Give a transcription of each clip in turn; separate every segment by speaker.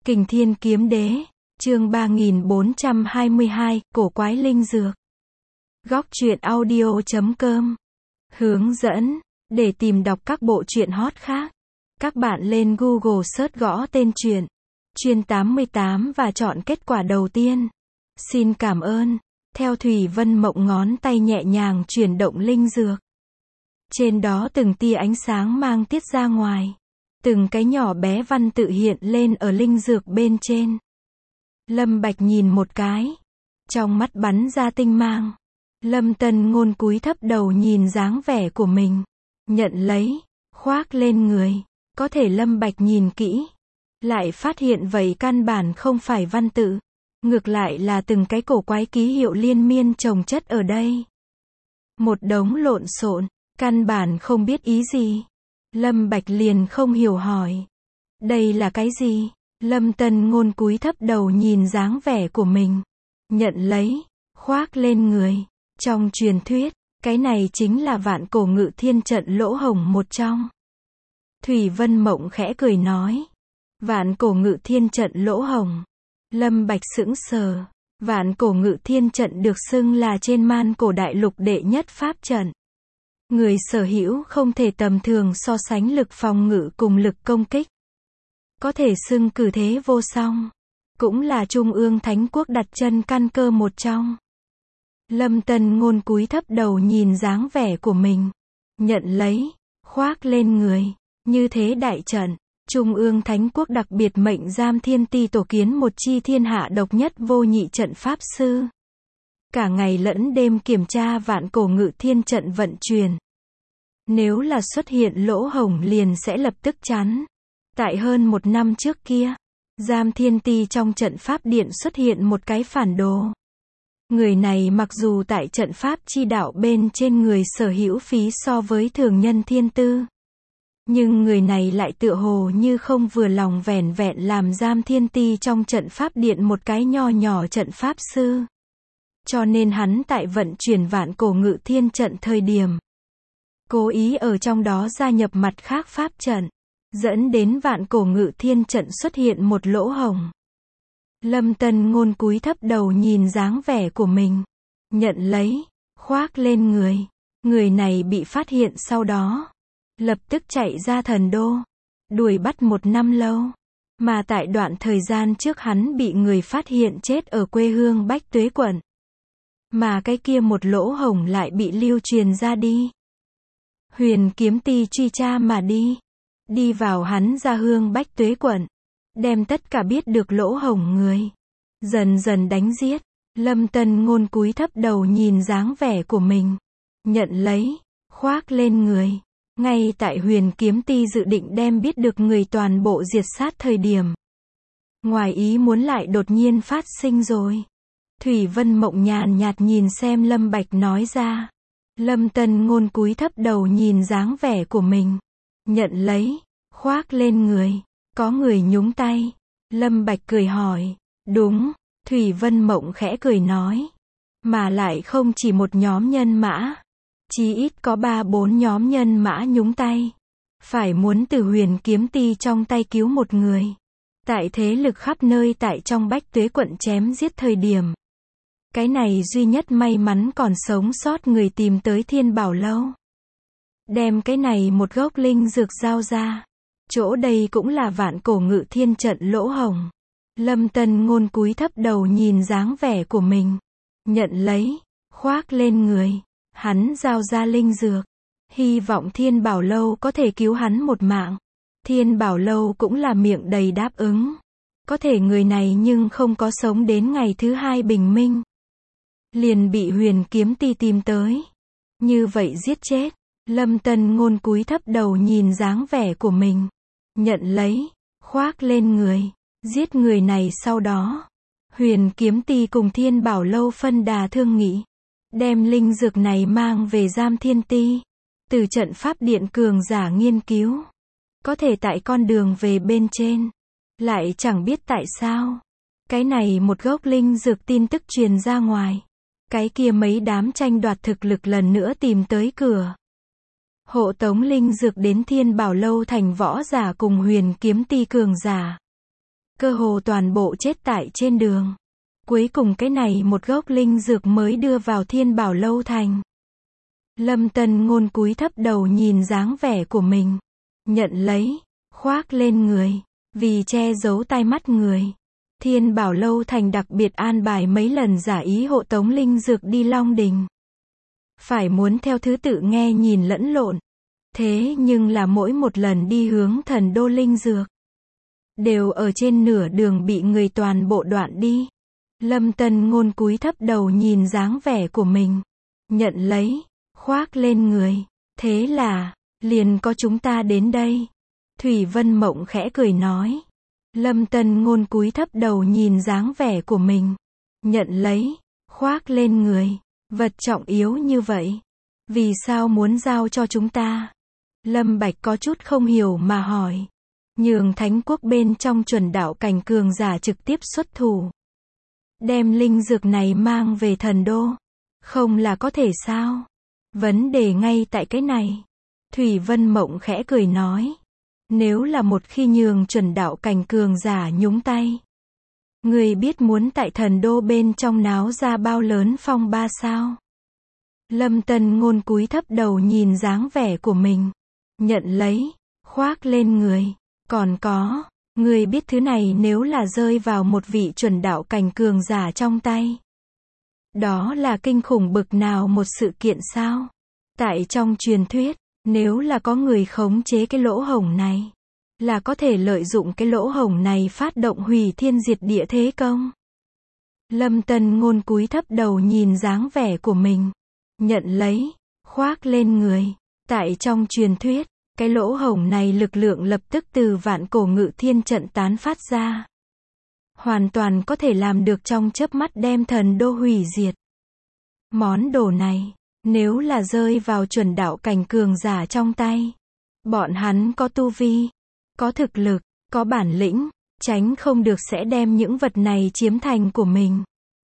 Speaker 1: Kình Thiên Kiếm Đế, chương 3422, Cổ Quái Linh Dược. Góc truyện audio.com. Hướng dẫn, để tìm đọc các bộ truyện hot khác, các bạn lên Google search gõ tên truyện, Chuyên 88 và chọn kết quả đầu tiên. Xin cảm ơn. Theo Thủy Vân Mộng ngón tay nhẹ nhàng chuyển động linh dược. Trên đó từng tia ánh sáng mang tiết ra ngoài. Từng cái nhỏ bé văn tự hiện lên ở linh dược bên trên. Lâm Bạch nhìn một cái. Trong mắt bắn ra tinh mang. Lâm Tân Ngôn cúi thấp đầu nhìn dáng vẻ của mình. Nhận lấy, khoác lên người. Có thể Lâm Bạch nhìn kỹ. Lại phát hiện vậy căn bản không phải văn tự. Ngược lại là từng cái cổ quái ký hiệu liên miên chồng chất ở đây. Một đống lộn xộn, căn bản không biết ý gì. Lâm Bạch liền không hiểu hỏi. Đây là cái gì? Lâm Tân Ngôn cúi thấp đầu nhìn dáng vẻ của mình. Nhận lấy, khoác lên người. Trong truyền thuyết, cái này chính là Vạn Cổ Ngự Thiên Trận lỗ hổng một trong. Thủy Vân Mộng khẽ cười nói. Vạn Cổ Ngự Thiên Trận lỗ hổng. Lâm Bạch sững sờ. Vạn Cổ Ngự Thiên Trận được xưng là trên man cổ đại lục đệ nhất pháp trận. Người sở hữu không thể tầm thường so sánh lực phòng ngự cùng lực công kích. Có thể xưng cử thế vô song. Cũng là Trung ương Thánh Quốc đặt chân căn cơ một trong. Lâm Tân Ngôn cúi thấp đầu nhìn dáng vẻ của mình. Nhận lấy, khoác lên người. Như thế đại trận, Trung ương Thánh Quốc đặc biệt mệnh Giam Thiên Ti tổ kiến một chi thiên hạ độc nhất vô nhị trận pháp sư. Cả ngày lẫn đêm kiểm tra Vạn Cổ Ngự Thiên Trận vận chuyển. Nếu là xuất hiện lỗ hổng liền sẽ lập tức chắn. Tại hơn một năm trước kia, Giam Thiên Ti trong trận pháp điện xuất hiện một cái phản đồ. Người này mặc dù tại trận pháp chi đạo bên trên người sở hữu phí so với thường nhân thiên tư. Nhưng người này lại tựa hồ như không vừa lòng vẻn vẹn làm Giam Thiên Ti trong trận pháp điện một cái nho nhỏ trận pháp sư. Cho nên hắn tại vận chuyển Vạn Cổ Ngự Thiên Trận thời điểm, cố ý ở trong đó gia nhập mặt khác pháp trận, dẫn đến Vạn Cổ Ngự Thiên Trận xuất hiện một lỗ hổng. Lâm Tân Ngôn cúi thấp đầu nhìn dáng vẻ của mình. Nhận lấy, khoác lên người. Người này bị phát hiện sau đó. Lập tức chạy ra Thần Đô. Đuổi bắt một năm lâu. Mà tại đoạn thời gian trước hắn bị người phát hiện chết ở quê hương Bách Tuế quận. Mà cái kia một lỗ hổng lại bị lưu truyền ra đi. Huyền Kiếm Ti truy tra mà đi. Đi vào hắn ra hương Bách Tuế quận. Đem tất cả biết được lỗ hổng người. Dần dần đánh giết. Lâm Tân Ngôn cúi thấp đầu nhìn dáng vẻ của mình. Nhận lấy, khoác lên người. Ngay tại Huyền Kiếm Ti dự định đem biết được người toàn bộ diệt sát thời điểm. Ngoài ý muốn lại đột nhiên phát sinh rồi. Thủy Vân Mộng nhàn nhạt nhìn xem Lâm Bạch nói ra. Lâm Tân Ngôn cúi thấp đầu nhìn dáng vẻ của mình. Nhận lấy, khoác lên người. Có người nhúng tay. Lâm Bạch cười hỏi. Đúng, Thủy Vân Mộng khẽ cười nói. Mà lại không chỉ một nhóm nhân mã. Chí ít có 3-4 nhóm nhân mã nhúng tay. Phải muốn từ Huyền Kiếm Ti trong tay cứu một người. Tại thế lực khắp nơi tại trong Bách Tuế quận chém giết thời điểm. Cái này duy nhất may mắn còn sống sót người tìm tới Thiên Bảo Lâu. Đem cái này một gốc linh dược giao ra. Chỗ đây cũng là Vạn Cổ Ngự Thiên Trận lỗ hổng. Lâm Tân Ngôn cúi thấp đầu nhìn dáng vẻ của mình. Nhận lấy, khoác lên người. Hắn giao ra linh dược. Hy vọng Thiên Bảo Lâu có thể cứu hắn một mạng. Thiên Bảo Lâu cũng là miệng đầy đáp ứng. Có thể người này nhưng không có sống đến ngày thứ 2 bình minh. Liền bị Huyền Kiếm Ti tìm tới. Như vậy giết chết. Lâm Tân Ngôn cúi thấp đầu nhìn dáng vẻ của mình. Nhận lấy, khoác lên người. Giết người này sau đó. Huyền Kiếm Ti cùng Thiên Bảo Lâu phân đà thương nghị. Đem linh dược này mang về Giam Thiên Ti. Từ trận pháp điện cường giả nghiên cứu. Có thể tại con đường về bên trên. Lại chẳng biết tại sao. Cái này một gốc linh dược tin tức truyền ra ngoài. Cái kia mấy đám tranh đoạt thực lực lần nữa tìm tới cửa. Hộ tống linh dược đến Thiên Bảo Lâu thành võ giả cùng Huyền Kiếm Ti cường giả. cơ hồ toàn bộ chết tại trên đường. Cuối cùng cái này một gốc linh dược mới đưa vào Thiên Bảo Lâu thành. Lâm Tân Ngôn cúi thấp đầu nhìn dáng vẻ của mình. Nhận lấy, khoác lên người. Vì che giấu tai mắt người. Thiên Bảo Lâu thành đặc biệt an bài mấy lần giả ý hộ tống linh dược đi Long Đình. Phải muốn theo thứ tự nghe nhìn lẫn lộn. Thế nhưng là mỗi một lần đi hướng Thần Đô linh dược, đều ở trên nửa đường bị người toàn bộ đoạn đi. Lâm Tân Ngôn cúi thấp đầu nhìn dáng vẻ của mình. Nhận lấy, khoác lên người. Thế là, liền có chúng ta đến đây. Thủy Vân Mộng khẽ cười nói. Lâm Tân Ngôn cúi thấp đầu nhìn dáng vẻ của mình. Nhận lấy, khoác lên người. Vật trọng yếu như vậy, vì sao muốn giao cho chúng ta? Lâm Bạch có chút không hiểu mà hỏi. Nhường Thánh Quốc bên trong chuẩn đạo cảnh cường giả trực tiếp xuất thủ. Đem linh dược này mang về Thần Đô. Không là có thể sao? Vấn đề ngay tại cái này. Thủy Vân Mộng khẽ cười nói. Nếu là một khi nhường chuẩn đạo cảnh cường giả nhúng tay, người biết muốn tại Thần Đô bên trong náo ra bao lớn phong ba sao? Lâm Tân Ngôn cúi thấp đầu nhìn dáng vẻ của mình. Nhận lấy, khoác lên người. Còn có, người biết thứ này nếu là rơi vào một vị chuẩn đạo cảnh cường giả trong tay, đó là kinh khủng bực nào một sự kiện sao? Tại trong truyền thuyết, nếu là có người khống chế cái lỗ hổng này, là có thể lợi dụng cái lỗ hổng này phát động hủy thiên diệt địa thế công. Lâm Tân Ngôn cúi thấp đầu nhìn dáng vẻ của mình. Nhận lấy, khoác lên người. Tại trong truyền thuyết, cái lỗ hổng này lực lượng lập tức từ vạn cổ ngự thiên trận tán phát ra. Hoàn toàn có thể làm được trong chớp mắt đem Thần Đô hủy diệt. Món đồ này, nếu là rơi vào chuẩn đạo cảnh cường giả trong tay, bọn hắn có tu vi, có thực lực, có bản lĩnh, tránh không được sẽ đem những vật này chiếm thành của mình.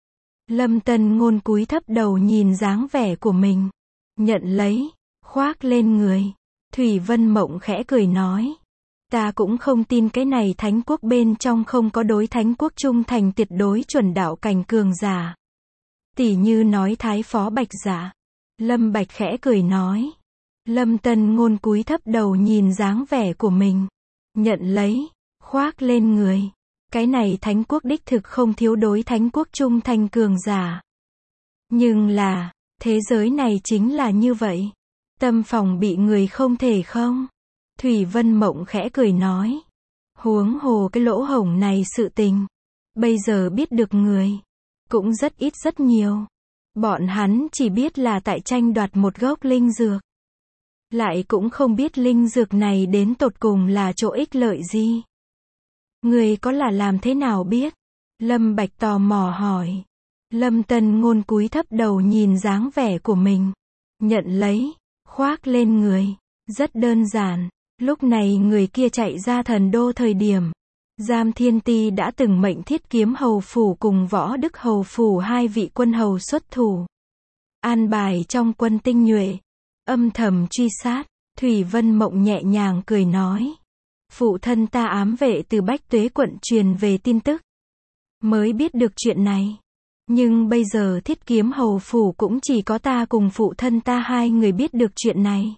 Speaker 1: Lâm Tân Ngôn cúi thấp đầu nhìn dáng vẻ của mình. Nhận lấy, khoác lên người. Thủy Vân Mộng khẽ cười nói. Ta cũng không tin cái này Thánh Quốc bên trong không có đối Thánh Quốc trung thành tuyệt đối chuẩn đạo cảnh cường giả. Tỉ như nói Thái Phó Bạch Giả. Lâm Bạch khẽ cười nói. Lâm Tân Ngôn cúi thấp đầu nhìn dáng vẻ của mình. Nhận lấy, khoác lên người. Cái này Thánh Quốc đích thực không thiếu đối Thánh Quốc trung thành cường giả. Nhưng là, thế giới này chính là như vậy. Tâm phòng bị người không thể không. Thủy Vân Mộng khẽ cười nói. Huống hồ cái lỗ hổng này sự tình. Bây giờ biết được người. Cũng rất ít rất nhiều. Bọn hắn chỉ biết là tại tranh đoạt một gốc linh dược. Lại cũng không biết linh dược này đến tột cùng là chỗ ích lợi gì. Người có là làm thế nào biết? Lâm Bạch tò mò hỏi. Lâm Tân Ngôn cúi thấp đầu nhìn dáng vẻ của mình. Nhận lấy, khoác lên người. Rất đơn giản. Lúc này người kia chạy ra Thần Đô thời điểm, Giam Thiên Ti đã từng mệnh Thiết Kiếm Hầu Phủ cùng Võ Đức Hầu Phủ hai vị quân hầu xuất thủ. An bài trong quân tinh nhuệ, âm thầm truy sát. Thủy Vân Mộng nhẹ nhàng cười nói. Phụ thân ta ám vệ từ Bách Tuế quận truyền về tin tức, mới biết được chuyện này. Nhưng bây giờ Thiết Kiếm Hầu Phủ cũng chỉ có ta cùng phụ thân ta hai người biết được chuyện này.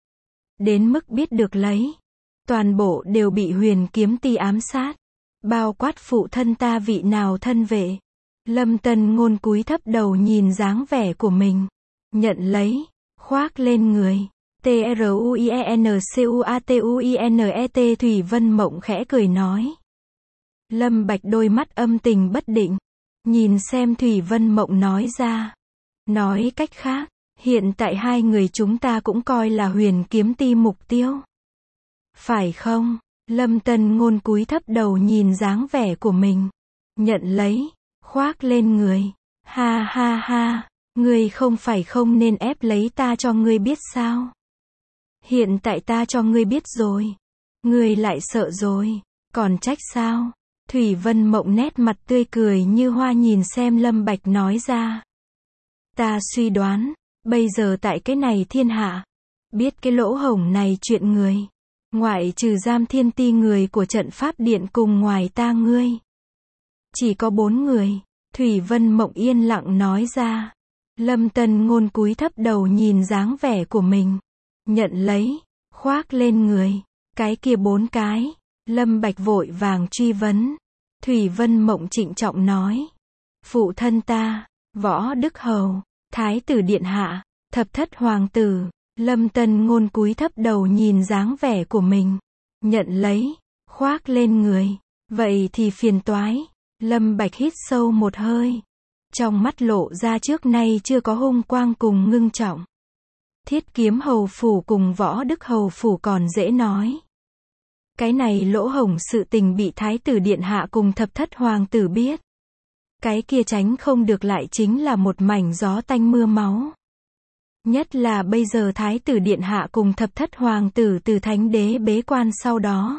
Speaker 1: Đến mức biết được lấy, toàn bộ đều bị Huyền Kiếm Ti ám sát. Bao quát phụ thân ta vị nào thân vệ. Lâm Tân Ngôn cúi thấp đầu nhìn dáng vẻ của mình. Nhận lấy, khoác lên người. TRUIENCUATUINET Thủy Vân Mộng khẽ cười nói. Lâm Bạch đôi mắt âm tình bất định. Nhìn xem Thủy Vân Mộng nói ra. Nói cách khác, hiện tại hai người chúng ta cũng coi là Huyền Kiếm Ti mục tiêu. Phải không? Lâm Tân Ngôn cúi thấp đầu nhìn dáng vẻ của mình. Nhận lấy, khoác lên người. Ha ha ha, ngươi không phải không nên ép lấy ta cho ngươi biết sao? Hiện tại ta cho ngươi biết rồi. Ngươi lại sợ rồi, còn trách sao? Thủy Vân Mộng nét mặt tươi cười như hoa nhìn xem Lâm Bạch nói ra. Ta suy đoán, bây giờ tại cái này thiên hạ, biết cái lỗ hổng này chuyện người, Ngoại trừ Giam Thiên Ti người của trận pháp điện cùng ngoài ta ngươi. Chỉ có 4 người. Thủy Vân Mộng yên lặng nói ra. Lâm Tân Ngôn cúi thấp đầu nhìn dáng vẻ của mình. Nhận lấy, khoác lên người. Cái kia 4 cái. Lâm Bạch vội vàng truy vấn. Thủy Vân Mộng trịnh trọng nói. Phụ thân ta, Võ Đức Hầu, Thái tử Điện Hạ, Thập Thất Hoàng tử. Lâm Tân Ngôn cúi thấp đầu nhìn dáng vẻ của mình. Nhận lấy, khoác lên người. Vậy thì phiền toái. Lâm Bạch hít sâu một hơi. Trong mắt lộ ra trước nay chưa có hung quang cùng ngưng trọng. Thiết Kiếm Hầu phủ cùng Võ Đức Hầu phủ còn dễ nói. Cái này lỗ hổng sự tình bị Thái tử Điện Hạ cùng Thập Thất Hoàng tử biết. Cái kia tránh không được lại chính là một mảnh gió tanh mưa máu. Nhất là bây giờ Thái tử Điện Hạ cùng Thập Thất Hoàng tử từ Thánh Đế bế quan sau đó.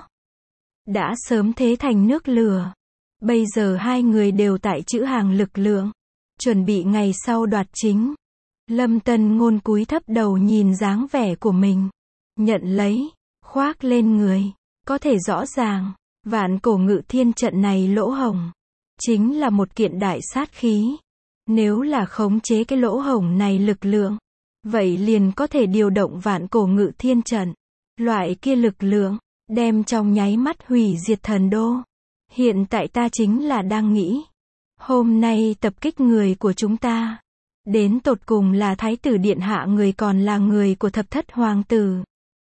Speaker 1: Đã sớm thế thành nước lửa. Bây giờ hai người đều tại trữ hàng lực lượng. Chuẩn bị ngày sau đoạt chính. Lâm Tân Ngôn cúi thấp đầu nhìn dáng vẻ của mình. Nhận lấy, khoác lên người. Có thể rõ ràng, Vạn Cổ Ngự Thiên trận này lỗ hổng. Chính là một kiện đại sát khí. Nếu là khống chế cái lỗ hổng này lực lượng. Vậy liền có thể điều động Vạn Cổ Ngự Thiên trận. Loại kia lực lượng, đem trong nháy mắt hủy diệt thần đô. Hiện tại ta chính là đang nghĩ. Hôm nay tập kích người của chúng ta. Đến tột cùng là Thái tử Điện Hạ người còn là người của Thập Thất Hoàng tử.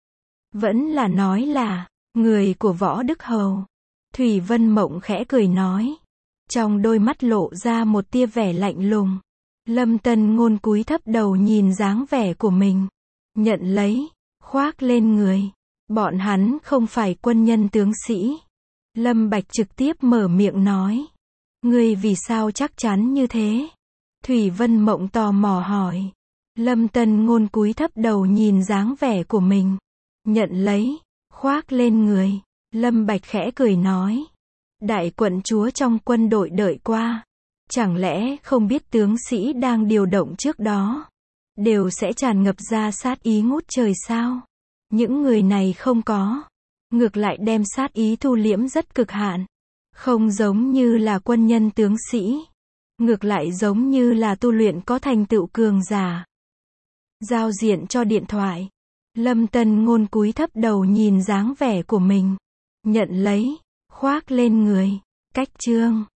Speaker 1: Vẫn là nói là người của Võ Đức Hầu. Thủy Vân Mộng khẽ cười nói. Trong đôi mắt lộ ra một tia vẻ lạnh lùng. Lâm Tân Ngôn cúi thấp đầu nhìn dáng vẻ của mình. Nhận lấy, khoác lên người. Bọn hắn không phải quân nhân tướng sĩ. Lâm Bạch trực tiếp mở miệng nói. Ngươi vì sao chắc chắn như thế? Thủy Vân Mộng tò mò hỏi. Lâm Tân Ngôn cúi thấp đầu nhìn dáng vẻ của mình. Nhận lấy, khoác lên người. Lâm Bạch khẽ cười nói. Đại quận chúa trong quân đội đợi qua. Chẳng lẽ không biết tướng sĩ đang điều động trước đó. Đều sẽ tràn ngập ra sát ý ngút trời sao? Những người này không có. Ngược lại đem sát ý thu liễm rất cực hạn. Không giống như là quân nhân tướng sĩ. Ngược lại giống như là tu luyện có thành tựu cường giả. Giao diện cho điện thoại. Lâm Tân Ngôn cúi thấp đầu nhìn dáng vẻ của mình. Nhận lấy, khoác lên người. Cách chương